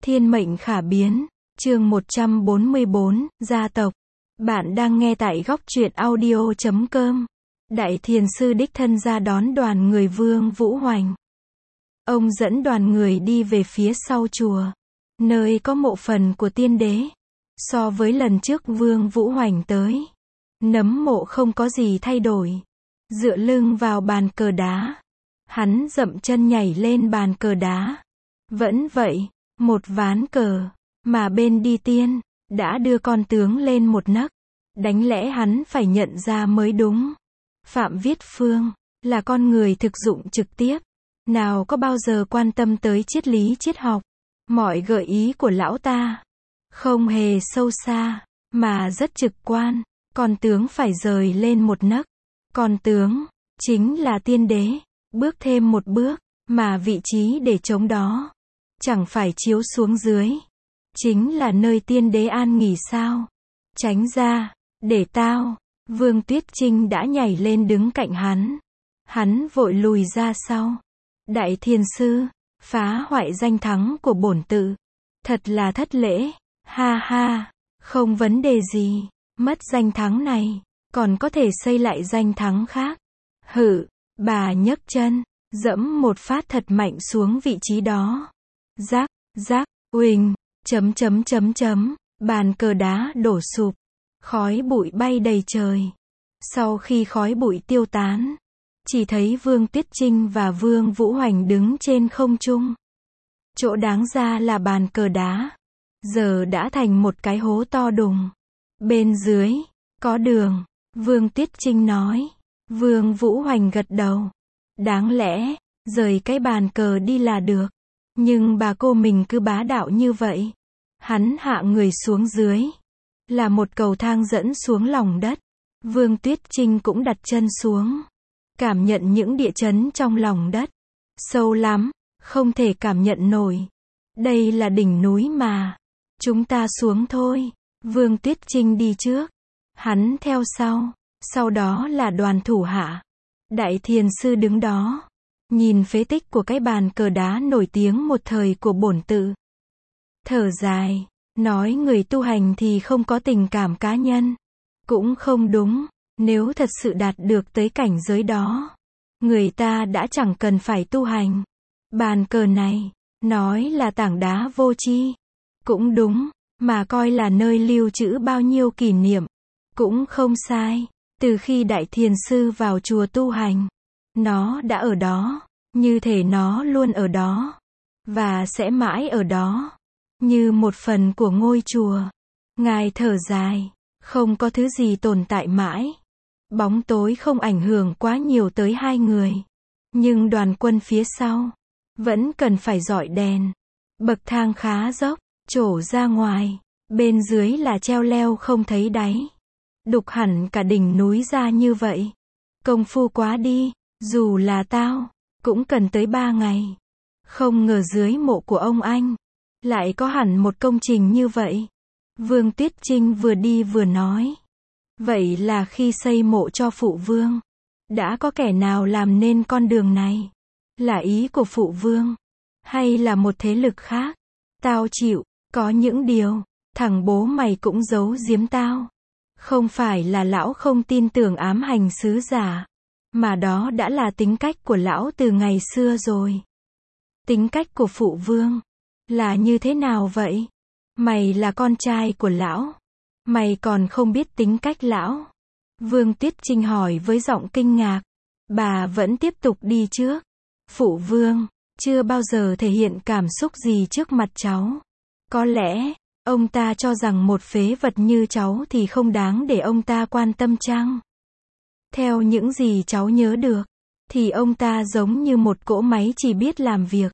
Thiên mệnh khả biến, chương 144, gia tộc. Bạn đang nghe tại góc truyện audio.com. Đại Thiền Sư đích thân ra đón đoàn người Vương Vũ Hoành. Ông dẫn đoàn người đi về phía sau chùa, nơi có mộ phần của tiên đế. So với lần trước Vương Vũ Hoành tới, nấm mộ không có gì thay đổi. Dựa lưng vào bàn cờ đá, hắn dậm chân nhảy lên bàn cờ đá. Vẫn vậy, một ván cờ, mà bên đi tiên, đã đưa con tướng lên một nấc. Đáng lẽ hắn phải nhận ra mới đúng. Phạm Viết Phương, là con người thực dụng trực tiếp. Nào có bao giờ quan tâm tới triết lý triết học. Mọi gợi ý của lão ta, không hề sâu xa, mà rất trực quan. Con tướng phải rời lên một nấc. Con tướng, chính là tiên đế. Bước thêm một bước, mà vị trí để chống đó, chẳng phải chiếu xuống dưới. Chính là nơi tiên đế an nghỉ sao? Tránh ra, để tao. Vương Tuyết Trinh đã nhảy lên đứng cạnh hắn. Hắn vội lùi ra sau. Đại Thiền Sư, phá hoại danh thắng của bổn tự. Thật là thất lễ. Ha ha, không vấn đề gì. Mất danh thắng này, còn có thể xây lại danh thắng khác. Hự, bà nhấc chân, dẫm một phát thật mạnh xuống vị trí đó. Rắc, rắc, uỳnh, bàn cờ đá đổ sụp. Khói bụi bay đầy trời. Sau khi khói bụi tiêu tán, chỉ thấy Vương Tuyết Trinh và Vương Vũ Hoành đứng trên không trung. Chỗ đáng ra là bàn cờ đá, giờ đã thành một cái hố to đùng. Bên dưới, có đường. Vương Tuyết Trinh nói. Vương Vũ Hoành gật đầu. Đáng lẽ, rời cái bàn cờ đi là được. Nhưng bà cô mình cứ bá đạo như vậy. Hắn hạ người xuống dưới. Là một cầu thang dẫn xuống lòng đất. Vương Tuyết Trinh cũng đặt chân xuống. Cảm nhận những địa chấn trong lòng đất. Sâu lắm, không thể cảm nhận nổi. Đây là đỉnh núi mà. Chúng ta xuống thôi. Vương Tuyết Trinh đi trước. Hắn theo sau. Sau đó là đoàn thủ hạ. Đại Thiền Sư đứng đó. Nhìn phế tích của cái bàn cờ đá nổi tiếng một thời của bổn tự. Thở dài. Nói người tu hành thì không có tình cảm cá nhân. Cũng không đúng. Nếu thật sự đạt được tới cảnh giới đó, người ta đã chẳng cần phải tu hành. Bàn cờ này, nói là tảng đá vô tri, cũng đúng. Mà coi là nơi lưu trữ bao nhiêu kỷ niệm, cũng không sai. Từ khi Đại Thiền Sư vào chùa tu hành, nó đã ở đó. Như thể nó luôn ở đó. Và sẽ mãi ở đó. Như một phần của ngôi chùa. Ngài thở dài. Không có thứ gì tồn tại mãi. Bóng tối không ảnh hưởng quá nhiều tới hai người. Nhưng đoàn quân phía sau vẫn cần phải dọi đèn. Bậc thang khá dốc, trổ ra ngoài. Bên dưới là treo leo không thấy đáy. Đục hẳn cả đỉnh núi ra như vậy. Công phu quá đi. Dù là tao, cũng cần tới 3 ngày. Không ngờ dưới mộ của ông anh lại có hẳn một công trình như vậy. Vương Tuyết Trinh vừa đi vừa nói. Vậy là khi xây mộ cho phụ vương, đã có kẻ nào làm nên con đường này? Là ý của phụ vương? Hay là một thế lực khác? Tao chịu. Có những điều, thằng bố mày cũng giấu giếm tao. Không phải là lão không tin tưởng ám hành sứ giả, mà đó đã là tính cách của lão từ ngày xưa rồi. Tính cách của phụ vương là như thế nào vậy? Mày là con trai của lão, mày còn không biết tính cách lão? Vương Tuyết Trinh hỏi với giọng kinh ngạc. Bà vẫn tiếp tục đi trước. Phụ vương chưa bao giờ thể hiện cảm xúc gì trước mặt cháu. Có lẽ ông ta cho rằng một phế vật như cháu thì không đáng để ông ta quan tâm chăng? Theo những gì cháu nhớ được, thì ông ta giống như một cỗ máy chỉ biết làm việc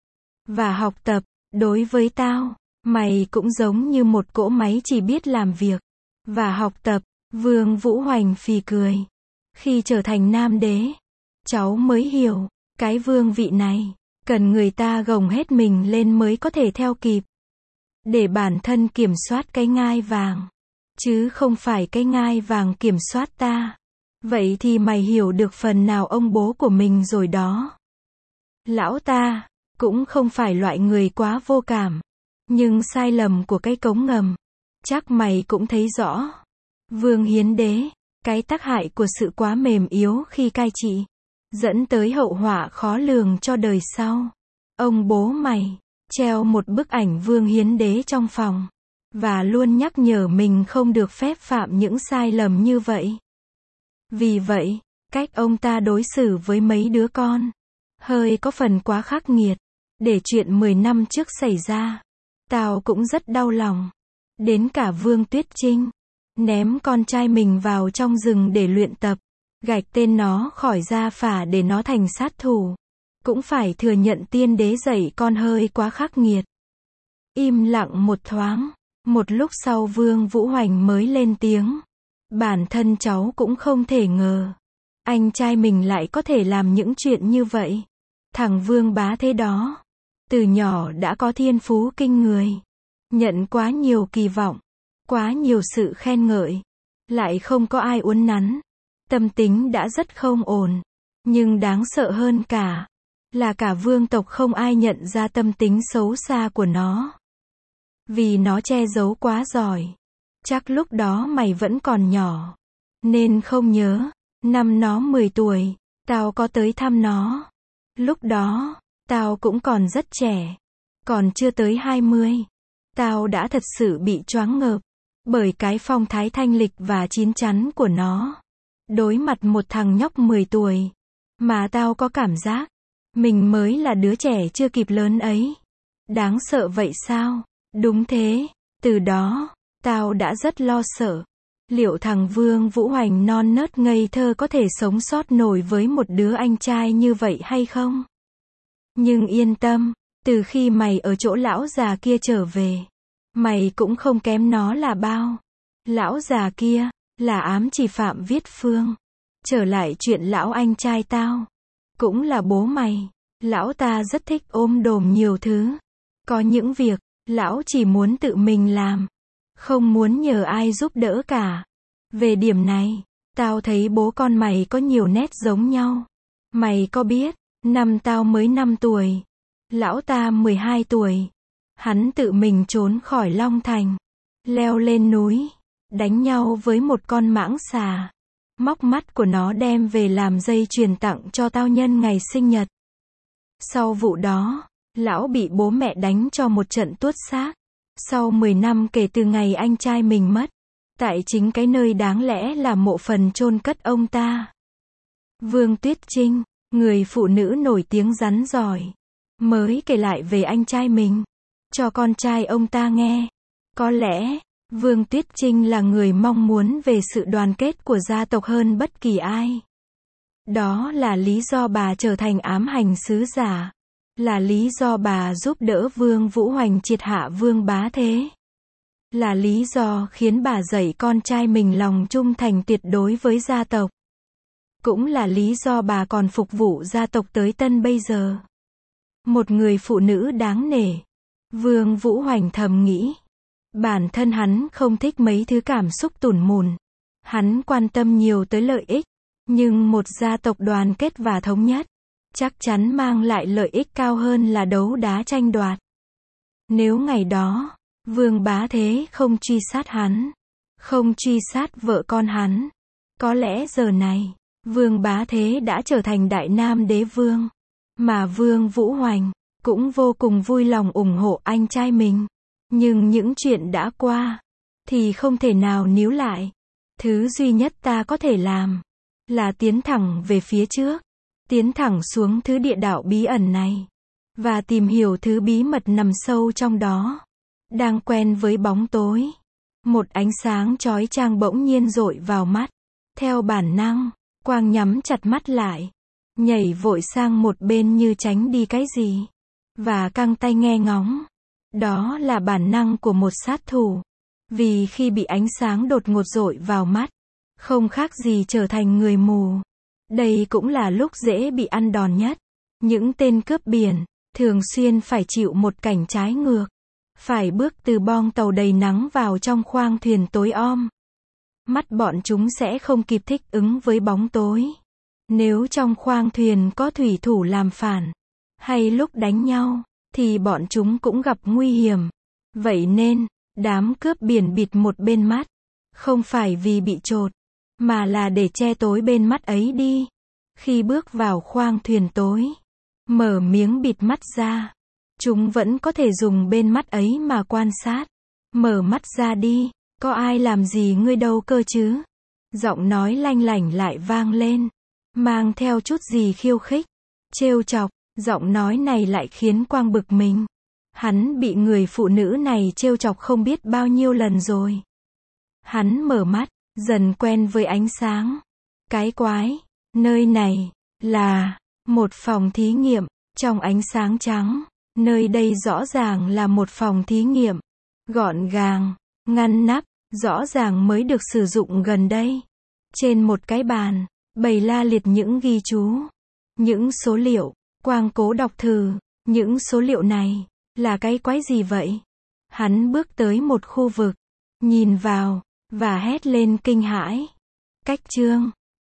và học tập. Đối với tao, mày cũng giống như một cỗ máy chỉ biết làm việc và học tập. Vương Vũ Hoành phì cười. Khi trở thành nam đế, cháu mới hiểu, cái vương vị này, cần người ta gồng hết mình lên mới có thể theo kịp. Để bản thân kiểm soát cái ngai vàng, chứ không phải cái ngai vàng kiểm soát ta. Vậy thì mày hiểu được phần nào ông bố của mình rồi đó. Lão ta cũng không phải loại người quá vô cảm. Nhưng sai lầm của cái cống ngầm, chắc mày cũng thấy rõ. Vương Hiến Đế, cái tác hại của sự quá mềm yếu khi cai trị, dẫn tới hậu họa khó lường cho đời sau. Ông bố mày, treo một bức ảnh Vương Hiến Đế trong phòng, và luôn nhắc nhở mình không được phép phạm những sai lầm như vậy. Vì vậy, cách ông ta đối xử với mấy đứa con, hơi có phần quá khắc nghiệt. Để chuyện 10 năm trước xảy ra, tao cũng rất đau lòng. Đến cả Vương Tuyết Trinh, ném con trai mình vào trong rừng để luyện tập, gạch tên nó khỏi gia phả để nó thành sát thủ, cũng phải thừa nhận tiên đế dạy con hơi quá khắc nghiệt. Im lặng một thoáng, một lúc sau Vương Vũ Hoành mới lên tiếng. Bản thân cháu cũng không thể ngờ, anh trai mình lại có thể làm những chuyện như vậy. Thằng Vương Bá Thế đó, từ nhỏ đã có thiên phú kinh người, nhận quá nhiều kỳ vọng, quá nhiều sự khen ngợi, lại không có ai uốn nắn. Tâm tính đã rất không ổn, nhưng đáng sợ hơn cả, là cả vương tộc không ai nhận ra tâm tính xấu xa của nó. Vì nó che giấu quá giỏi. Chắc lúc đó mày vẫn còn nhỏ, nên không nhớ. Năm nó 10 tuổi, tao có tới thăm nó. Lúc đó, tao cũng còn rất trẻ, còn chưa tới 20. Tao đã thật sự bị choáng ngợp bởi cái phong thái thanh lịch và chín chắn của nó. Đối mặt một thằng nhóc 10 tuổi, mà tao có cảm giác mình mới là đứa trẻ chưa kịp lớn ấy. Đáng sợ vậy sao? Đúng thế, từ đó, tao đã rất lo sợ. Liệu thằng Vương Vũ Hoành non nớt ngây thơ có thể sống sót nổi với một đứa anh trai như vậy hay không? Nhưng yên tâm, từ khi mày ở chỗ lão già kia trở về, mày cũng không kém nó là bao. Lão già kia, là ám chỉ Phạm Viết Phương. Trở lại chuyện lão anh trai tao, cũng là bố mày. Lão ta rất thích ôm đồm nhiều thứ. Có những việc, lão chỉ muốn tự mình làm, không muốn nhờ ai giúp đỡ cả. Về điểm này, tao thấy bố con mày có nhiều nét giống nhau. Mày có biết, năm tao mới 5 tuổi, lão ta 12 tuổi. Hắn tự mình trốn khỏi Long Thành, leo lên núi, đánh nhau với một con mãng xà, móc mắt của nó đem về làm dây chuyền tặng cho tao nhân ngày sinh nhật. Sau vụ đó, lão bị bố mẹ đánh cho một trận tuốt xác. Sau 10 năm kể từ ngày anh trai mình mất, tại chính cái nơi đáng lẽ là mộ phần chôn cất ông ta. Vương Tuyết Trinh, người phụ nữ nổi tiếng rắn giỏi, mới kể lại về anh trai mình cho con trai ông ta nghe. Có lẽ, Vương Tuyết Trinh là người mong muốn về sự đoàn kết của gia tộc hơn bất kỳ ai. Đó là lý do bà trở thành ám hành sứ giả. Là lý do bà giúp đỡ Vương Vũ Hoành triệt hạ Vương Bá Thế. Là lý do khiến bà dạy con trai mình lòng trung thành tuyệt đối với gia tộc. Cũng là lý do bà còn phục vụ gia tộc tới tân bây giờ. Một người phụ nữ đáng nể. Vương Vũ Hoành thầm nghĩ. Bản thân hắn không thích mấy thứ cảm xúc tủn mùn. Hắn quan tâm nhiều tới lợi ích. Nhưng một gia tộc đoàn kết và thống nhất, chắc chắn mang lại lợi ích cao hơn là đấu đá tranh đoạt. Nếu ngày đó, Vương Bá Thế không truy sát hắn, không truy sát vợ con hắn, có lẽ giờ này, Vương Bá Thế đã trở thành Đại Nam Đế Vương. Mà Vương Vũ Hoành cũng vô cùng vui lòng ủng hộ anh trai mình. Nhưng những chuyện đã qua thì không thể nào níu lại. Thứ duy nhất ta có thể làm là tiến thẳng về phía trước, tiến thẳng xuống thứ địa đạo bí ẩn này, và tìm hiểu thứ bí mật nằm sâu trong đó. Đang quen với bóng tối, một ánh sáng chói chang bỗng nhiên dội vào mắt. Theo bản năng, Quang nhắm chặt mắt lại, nhảy vội sang một bên như tránh đi cái gì, và căng tay nghe ngóng. Đó là bản năng của một sát thủ, vì khi bị ánh sáng đột ngột dội vào mắt, không khác gì trở thành người mù. Đây cũng là lúc dễ bị ăn đòn nhất. Những tên cướp biển thường xuyên phải chịu một cảnh trái ngược, phải bước từ bong tàu đầy nắng vào trong khoang thuyền tối om. Mắt bọn chúng sẽ không kịp thích ứng với bóng tối. Nếu trong khoang thuyền có thủy thủ làm phản, hay lúc đánh nhau, thì bọn chúng cũng gặp nguy hiểm. Vậy nên, đám cướp biển bịt một bên mắt. Không phải vì bị trột, mà là để che tối bên mắt ấy đi. Khi bước vào khoang thuyền tối, mở miếng bịt mắt ra, chúng vẫn có thể dùng bên mắt ấy mà quan sát. Mở mắt ra đi, có ai làm gì ngươi đâu cơ chứ? Giọng nói lanh lảnh lại vang lên, mang theo chút gì khiêu khích, trêu chọc. Giọng nói này lại khiến Quang bực mình. Hắn bị người phụ nữ này trêu chọc không biết bao nhiêu lần rồi. Hắn mở mắt, dần quen với ánh sáng. Cái quái, nơi này là một phòng thí nghiệm. Trong ánh sáng trắng, nơi đây rõ ràng là một phòng thí nghiệm. Gọn gàng, ngăn nắp, rõ ràng mới được sử dụng gần đây. Trên một cái bàn, bày la liệt những ghi chú, những số liệu. Quang cố đọc thử, những số liệu này là cái quái gì vậy? Hắn bước tới một khu vực, nhìn vào và hét lên kinh hãi. Cách chương